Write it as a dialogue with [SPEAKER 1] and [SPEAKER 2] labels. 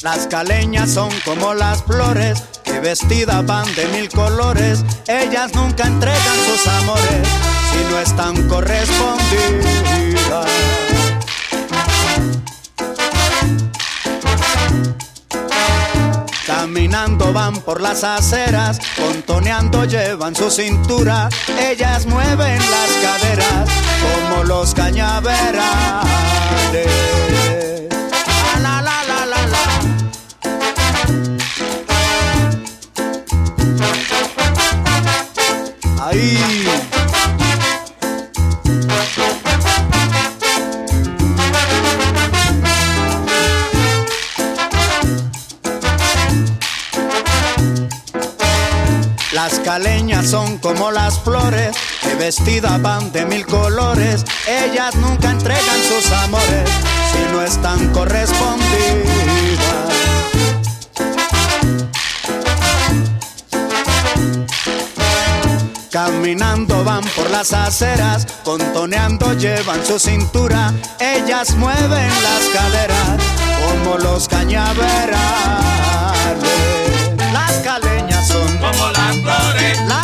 [SPEAKER 1] Las caleñas son como las flores que vestidas van de 1000 colores. Ellas nunca entregan sus amores si no están correspondidas. Caminando van por las aceras, contoneando llevan su cintura. Ellas mueven las caderas como los cañaverales. La, la, la, la, la. Ahí. Las caleñas son como las flores que vestidas van de 1000 colores. Ellas nunca entregan sus amores si no están correspondidas. Caminando van por las aceras, contoneando llevan su cintura. Ellas mueven las caderas como los cañaverales. Las caleñas son
[SPEAKER 2] como las flores